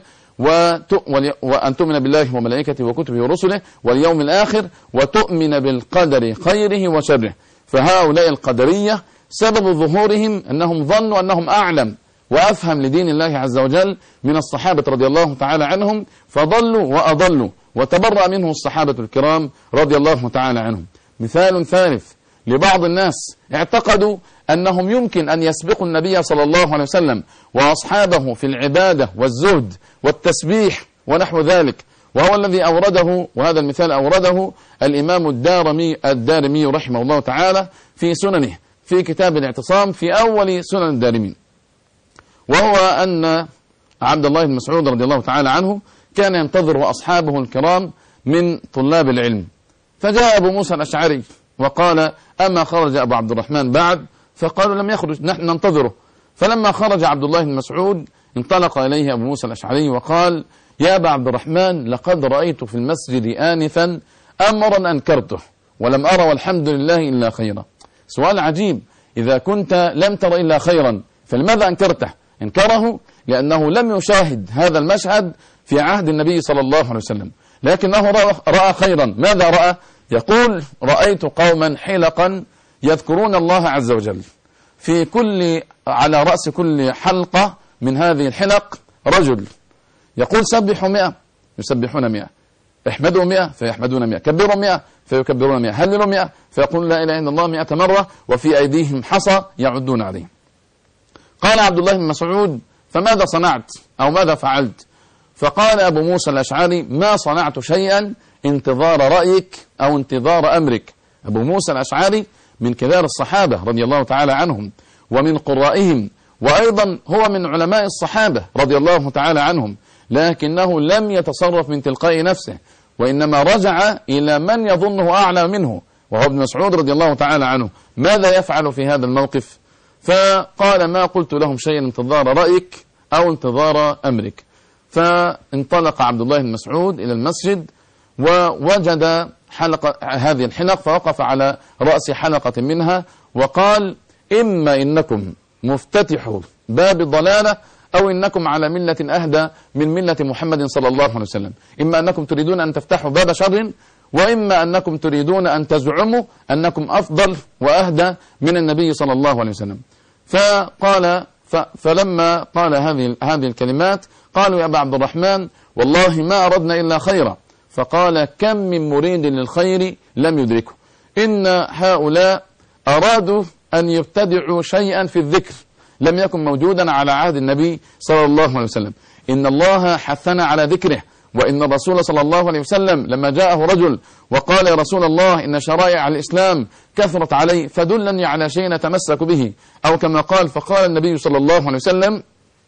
وأن تؤمن بالله وملائكته وكتبه ورسله واليوم الآخر وتؤمن بالقدر خيره وشره. فهؤلاء القدرية سبب ظهورهم أنهم ظنوا أنهم أعلم وأفهم لدين الله عز وجل من الصحابة رضي الله تعالى عنهم، فضلوا وأضلوا وتبرأ منه الصحابة الكرام رضي الله تعالى عنهم. مثال ثالث لبعض الناس اعتقدوا أنهم يمكن أن يسبقوا النبي صلى الله عليه وسلم وأصحابه في العبادة والزهد والتسبيح ونحو ذلك، وهو الذي أورده، وهذا المثال أورده الإمام الدارمي الدارمي رحمه الله تعالى في سننه في كتاب الاعتصام في أول سنن الدارمين، وهو أن عبد الله بن مسعود رضي الله تعالى عنه كان ينتظر أصحابه الكرام من طلاب العلم، فجاء أبو موسى الأشعري وقال أما خرج أبو عبد الرحمن بعد؟ فقالوا لم يخرج نحن ننتظره. فلما خرج عبد الله بن مسعود انطلق إليه أبو موسى الأشعري وقال يا أبا عبد الرحمن لقد رأيت في المسجد آنفا أمرا أنكرته ولم أرى والحمد لله إلا خيرا. سؤال عجيب، إذا كنت لم تر إلا خيرا فلماذا أنكرته؟ انكره لأنه لم يشاهد هذا المشهد في عهد النبي صلى الله عليه وسلم، لكنه رأى خيرا. ماذا رأى؟ يقول رأيت قوما حلقا يذكرون الله عز وجل، في كل على رأس كل حلقة من هذه الحلق رجل يقول سبحوا مئة يسبحون مئة، احمدوا مئة فيحمدون مئة، كبروا مئة فيكبرون مئة، هللوا مئة فيقولون لا إله إلا الله مئة مرة، وفي أيديهم حصى يعدون عليه. قال عبد الله بن مسعود: فماذا صنعت أو ماذا فعلت؟ فقال أبو موسى الأشعري: ما صنعت شيئا انتظار رأيك أو انتظار أمرك. أبو موسى الأشعري من كبار الصحابة رضي الله تعالى عنهم ومن قرائهم، وأيضا هو من علماء الصحابة رضي الله تعالى عنهم، لكنه لم يتصرف من تلقاء نفسه، وإنما رجع إلى من يظنه أعلى منه وهو ابن مسعود رضي الله تعالى عنه. ماذا يفعل في هذا الموقف؟ فقال: ما قلت لهم شيئا انتظار رأيك أو انتظار أمرك. فانطلق عبد الله بن مسعود إلى المسجد ووجد حلقة هذه الحلق، فوقف على رأس حلقة منها وقال: إما إنكم مفتتحوا باب الضلالة أو إنكم على ملة أهدى من ملة محمد صلى الله عليه وسلم. إما أنكم تريدون أن تفتحوا باب شر، وإما أنكم تريدون أن تزعموا أنكم أفضل وأهدى من النبي صلى الله عليه وسلم. فقال فلما قال هذه هذه الكلمات قالوا: يا أبا عبد الرحمن، والله ما أردنا إلا خيرا. فقال: كم من مريد للخير لم يدركه. إن هؤلاء أرادوا أن يبتدعوا شيئا في الذكر لم يكن موجودا على عهد النبي صلى الله عليه وسلم. إن الله حثنا على ذكره، وإن الرسول صلى الله عليه وسلم لما جاءه رجل وقال: يا رسول الله، إن شرائع الإسلام كثرت علي فدلني على شيء نتمسك به، أو كما قال، فقال النبي صلى الله عليه وسلم: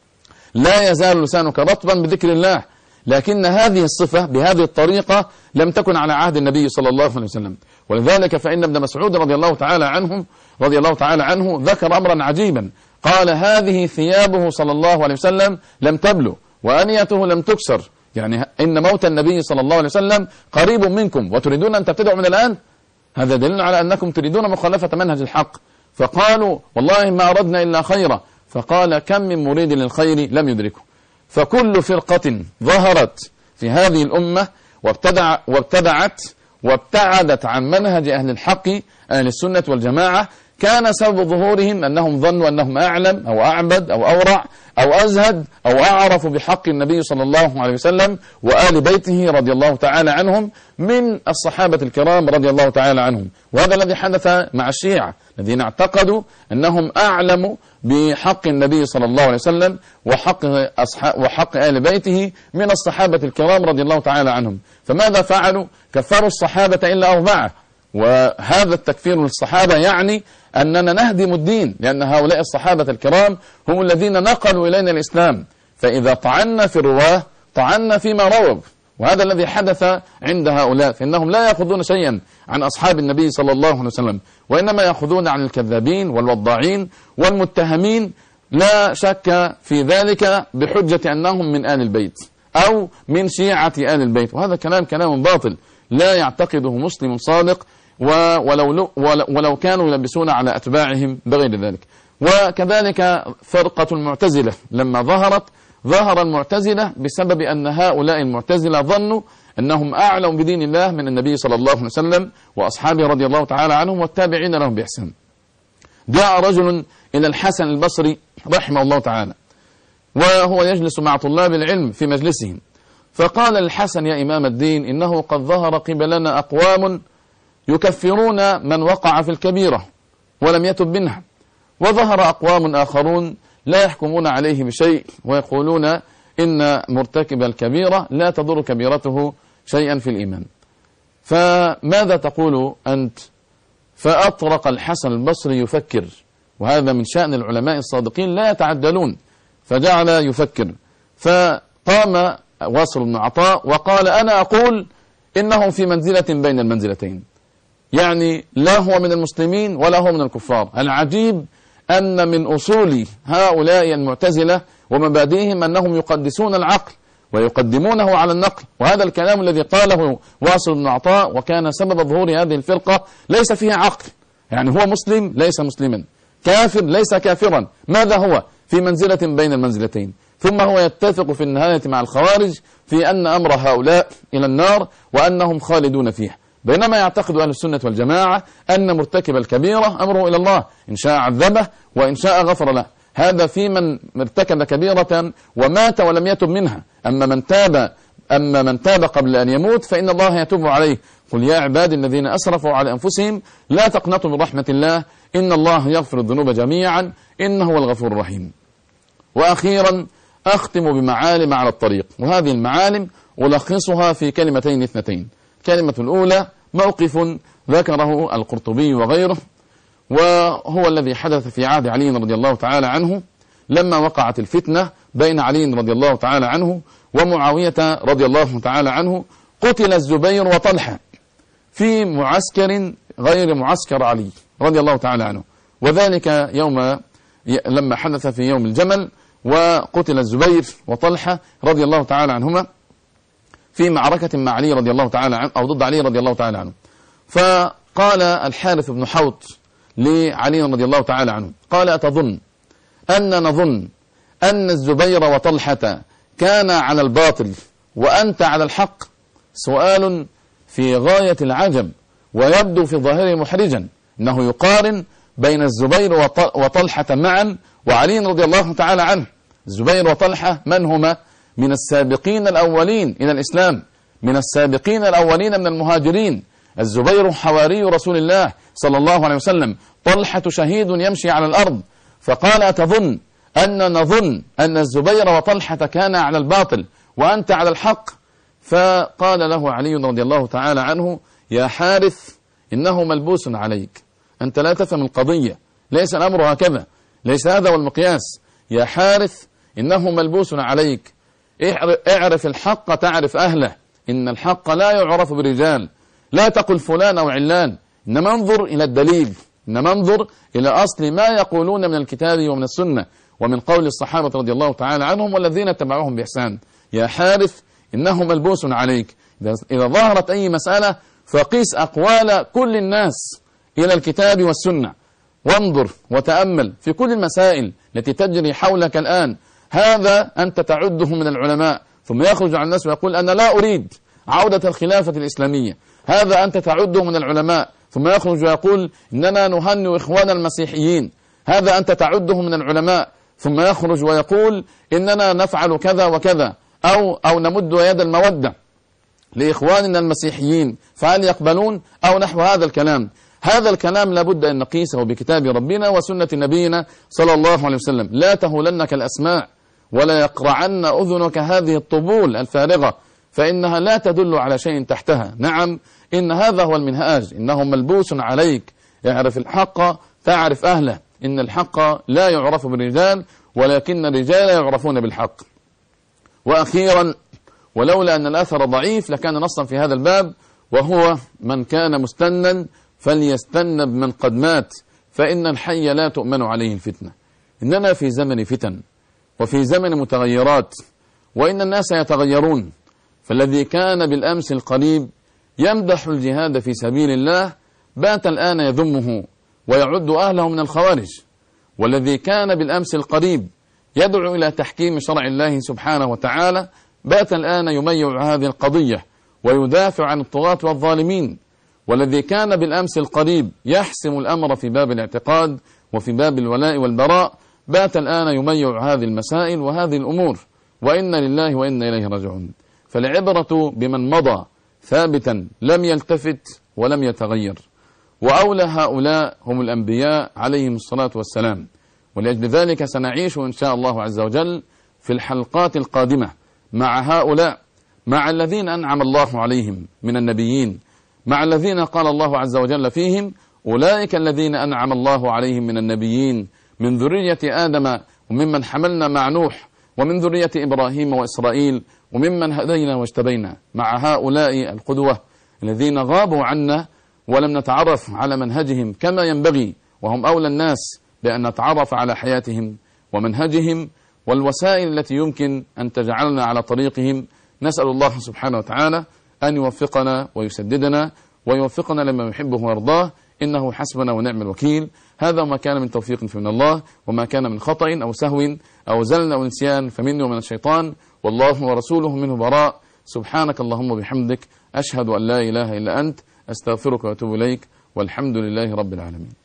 لا يزال لسانك رطبا بذكر الله. لكن هذه الصفة بهذه الطريقة لم تكن على عهد النبي صلى الله عليه وسلم. ولذلك فإن ابن مسعود رضي الله تعالى عنه رضي الله تعالى عنه ذكر أمرا عجيبا، قال: هذه ثيابه صلى الله عليه وسلم لم تبلو وأنيته لم تكسر، يعني إن موت النبي صلى الله عليه وسلم قريب منكم وتريدون أن تبتدعوا من الآن. هذا دليل على أنكم تريدون مخالفة منهج الحق. فقالوا: والله ما أردنا إلا خيرا. فقال: كم من مريد للخير لم يدركه. فكل فرقة ظهرت في هذه الأمة وابتدع وابتدعت وابتعدت عن منهج أهل الحق أهل السنة والجماعة كان سبب ظهورهم أنهم ظنوا أنهم أعلم أو أعبد أو أورع أو أزهد أو أعرف بحق النبي صلى الله عليه وسلم وآل بيته رضي الله تعالى عنهم من الصحابة الكرام رضي الله تعالى عنهم. وهذا الذي حدث مع الشيعة الذين اعتقدوا أنهم أعلموا بحق النبي صلى الله عليه وسلم وحق أصحاب وحق آل بيته من الصحابة الكرام رضي الله تعالى عنهم. فماذا فعلوا؟ كفروا الصحابة إلا أربعة. وهذا التكفير للصحابة يعني أننا نهدم الدين، لأن هؤلاء الصحابة الكرام هم الذين نقلوا إلينا الإسلام. فإذا طعنا في الرواه طعنا فيما رووا، وهذا الذي حدث عند هؤلاء، فإنهم لا يأخذون شيئا عن أصحاب النبي صلى الله عليه وسلم، وإنما يأخذون عن الكذابين والوضاعين والمتهمين، لا شك في ذلك، بحجة أنهم من آل البيت أو من شيعة آل البيت. وهذا كلام كلام باطل لا يعتقده مسلم صادق، ولو, ولو كانوا يلبسون على أتباعهم بغير ذلك. وكذلك فرقة المعتزلة لما ظهرت ظهر المعتزلة بسبب أن هؤلاء المعتزلة ظنوا أنهم أعلم بدين الله من النبي صلى الله عليه وسلم وأصحابه رضي الله تعالى عنهم والتابعين لهم بإحسان. جاء رجل إلى الحسن البصري رحمه الله تعالى وهو يجلس مع طلاب العلم في مجلسهم، فقال الحسن: يا إمام الدين، إنه قد ظهر قبلنا أقوام يكفرون من وقع في الكبيرة ولم يتب منها، وظهر أقوام آخرون لا يحكمون عليه بشيء ويقولون إن مرتكب الكبيرة لا تضر كبيرته شيئا في الإيمان، فماذا تقول أنت؟ فأطرق الحسن البصري يفكر، وهذا من شأن العلماء الصادقين لا يتعدلون، فجعل يفكر. فقام واصل بن عطاء وقال: أنا أقول إنه في منزلة بين المنزلتين، يعني لا هو من المسلمين ولا هو من الكفار. العجيب أن من أصول هؤلاء المعتزلة ومبادئهم أنهم يقدسون العقل ويقدمونه على النقل، وهذا الكلام الذي قاله واصل بن عطاء وكان سبب ظهور هذه الفرقة ليس فيها عقل، يعني هو مسلم ليس مسلما، كافر ليس كافرا، ماذا هو؟ في منزلة بين المنزلتين. ثم هو يتفق في النهاية مع الخوارج في أن أمر هؤلاء إلى النار وأنهم خالدون فيها، بينما يعتقد أهل السنة والجماعة أن مرتكب الكبيرة أمره إلى الله، إن شاء عذبه وإن شاء غفر له. هذا في من ارتكب كبيرة ومات ولم يتب منها. أما من تاب أما من تاب قبل أن يموت فإن الله يتوب عليه. قل يا عبادي الذين أسرفوا على أنفسهم لا تقنطوا من رحمة الله إن الله يغفر الذنوب جميعا إنه هو الغفور الرحيم. وأخيرا أختم بمعالم على الطريق، وهذه المعالم ألخصها في كلمتين اثنتين. الكلمة الأولى موقف ذكره القرطبي وغيره، وهو الذي حدث في عهد علي رضي الله تعالى عنه لما وقعت الفتنة بين علي رضي الله تعالى عنه ومعاوية رضي الله تعالى عنه. قتل الزبير وطلحة في معسكر غير معسكر علي رضي الله تعالى عنه، وذلك يوم لما حدث في يوم الجمل، وقتل الزبير وطلحة رضي الله تعالى عنهما في معركة مع علي رضي الله تعالى عنه أو ضد علي رضي الله تعالى عنه. فقال الحارث بن حوط لعلي رضي الله تعالى عنه، قال: أتظن أن نظن أن الزبير وطلحة كان على الباطل وأنت على الحق؟ سؤال في غاية العجب ويبدو في ظاهره محرجا، إنه يقارن بين الزبير وطلحة معا وعلي رضي الله تعالى عنه. الزبير وطلحة من هما؟ من السابقين الأولين إلى الإسلام، من السابقين الأولين من المهاجرين. الزبير حواري رسول الله صلى الله عليه وسلم، طلحة شهيد يمشي على الأرض. فقال: أتظن أن نظن أن الزبير وطلحة كان على الباطل وأنت على الحق؟ فقال له علي رضي الله تعالى عنه: يا حارث، إنه ملبوس عليك، أنت لا تفهم القضية، ليس الأمر هكذا، ليس هذا هو المقياس. يا حارث، إنه ملبوس عليك، اعرف الحق تعرف أهله، إن الحق لا يعرف بالرجال، لا تقل فلان أو علان، إنما انظر إلى الدليل، إنما انظر إلى أصل ما يقولون من الكتاب ومن السنة ومن قول الصحابة رضي الله تعالى عنهم والذين اتبعوهم بإحسان. يا حارث، إنه ملبوس عليك. إذا ظهرت أي مسألة فقيس أقوال كل الناس إلى الكتاب والسنة، وانظر وتأمل في كل المسائل التي تجري حولك الآن. هذا أنت تعده من العلماء، ثم يخرج عن الناس ويقول: أنا لا أريد عودة الخلافة الإسلامية. هذا أنت تعده من العلماء، ثم يخرج ويقول: إننا نهنئ إخوان المسيحيين. هذا أنت تعده من العلماء، ثم يخرج ويقول: إننا نفعل كذا وكذا، أو أو نمد يد المودة لإخواننا المسيحيين، فهل يقبلون؟ أو نحو هذا الكلام. هذا الكلام لابد أن نقيسه بكتاب ربنا وسنة نبينا صلى الله عليه وسلم. لا تهولنك الأسماع ولا يقرعن أذنك هذه الطبول الفارغة، فإنها لا تدل على شيء تحتها. نعم، إن هذا هو المنهاج، إنه ملبوس عليك، اعرف الحق تعرف أهله، إن الحق لا يعرف بالرجال ولكن الرجال يعرفون بالحق. وأخيرا، ولولا أن الأثر ضعيف لكان نصا في هذا الباب، وهو: من كان مستنا فليستن بمن قد مات، فإن الحي لا تؤمن عليه الفتنة. إننا في زمن فتن وفي زمن متغيرات، وإن الناس يتغيرون. فالذي كان بالأمس القريب يمدح الجهاد في سبيل الله بات الآن يذمه ويعد أهله من الخوارج، والذي كان بالأمس القريب يدعو إلى تحكيم شرع الله سبحانه وتعالى بات الآن يميع هذه القضية ويدافع عن الطغاة والظالمين، والذي كان بالأمس القريب يحسم الأمر في باب الاعتقاد وفي باب الولاء والبراء بات الآن يميع هذه المسائل وهذه الأمور. وإنا لله وإنا إليه راجعون. فالعبرة بمن مضى ثابتا لم يلتفت ولم يتغير، وأولى هؤلاء هم الأنبياء عليهم الصلاة والسلام. ولأجل ذلك سنعيش إن شاء الله عز وجل في الحلقات القادمة مع هؤلاء، مع الذين أنعم الله عليهم من النبيين، مع الذين قال الله عز وجل فيهم: أولئك الذين أنعم الله عليهم من النبيين من ذرية آدم وممن حملنا مع نوح ومن ذرية إبراهيم وإسرائيل وممن هدينا واجتبينا. مع هؤلاء القدوة الذين غابوا عنا ولم نتعرف على منهجهم كما ينبغي، وهم أولى الناس بأن نتعرف على حياتهم ومنهجهم والوسائل التي يمكن أن تجعلنا على طريقهم. نسأل الله سبحانه وتعالى أن يوفقنا ويسددنا ويوفقنا لما يحبه ويرضاه، إنه حسبنا ونعم الوكيل. هذا ما كان من توفيق فمن الله، وما كان من خطأ أو سهو أو زلل أو نسيان فمني ومن الشيطان، والله ورسوله منه براء. سبحانك اللهم وبحمدك، أشهد أن لا إله إلا أنت، أستغفرك وأتوب إليك، والحمد لله رب العالمين.